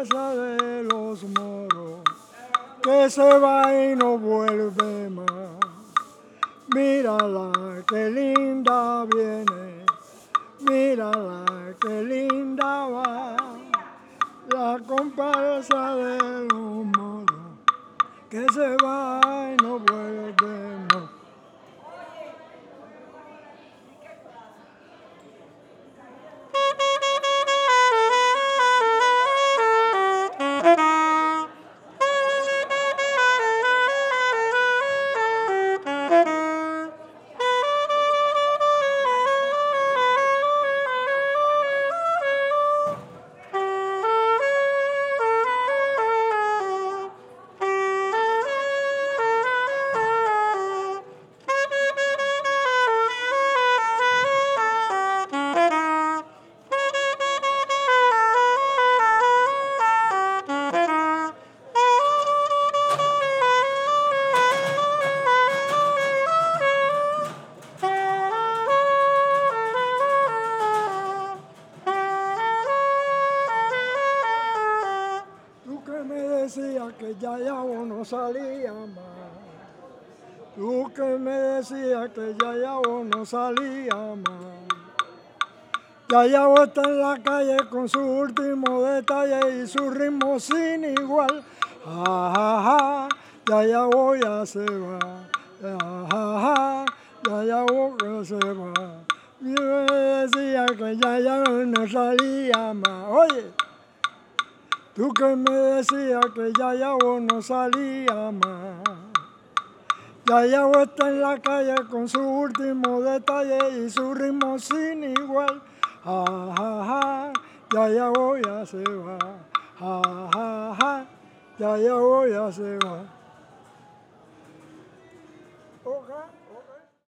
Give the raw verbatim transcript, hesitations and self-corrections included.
comparsa de los moros, que se va y no vuelve más. Mírala, qué linda viene, mírala, qué linda va, la comparsa de los moros, que se va y no vuelve más. Decía que Yayabo no salía más. Tú que me decías que Yayabo no salía más. Yayabo está en la calle con su último detalle y su ritmo sin igual. Ja, ja, ja, Yayabo ya se va. Ja, ja, ja, Yayabo ya se va. Yo me decía que Yayabo no salía más. Oye. Tú que me decías que Yayabo no salía más. Yayabo está en la calle con su último detalle y su ritmo sin igual. Ja, ja, ja, Yayabo ya se va. Ja, ja, ja, Yayabo ya se va.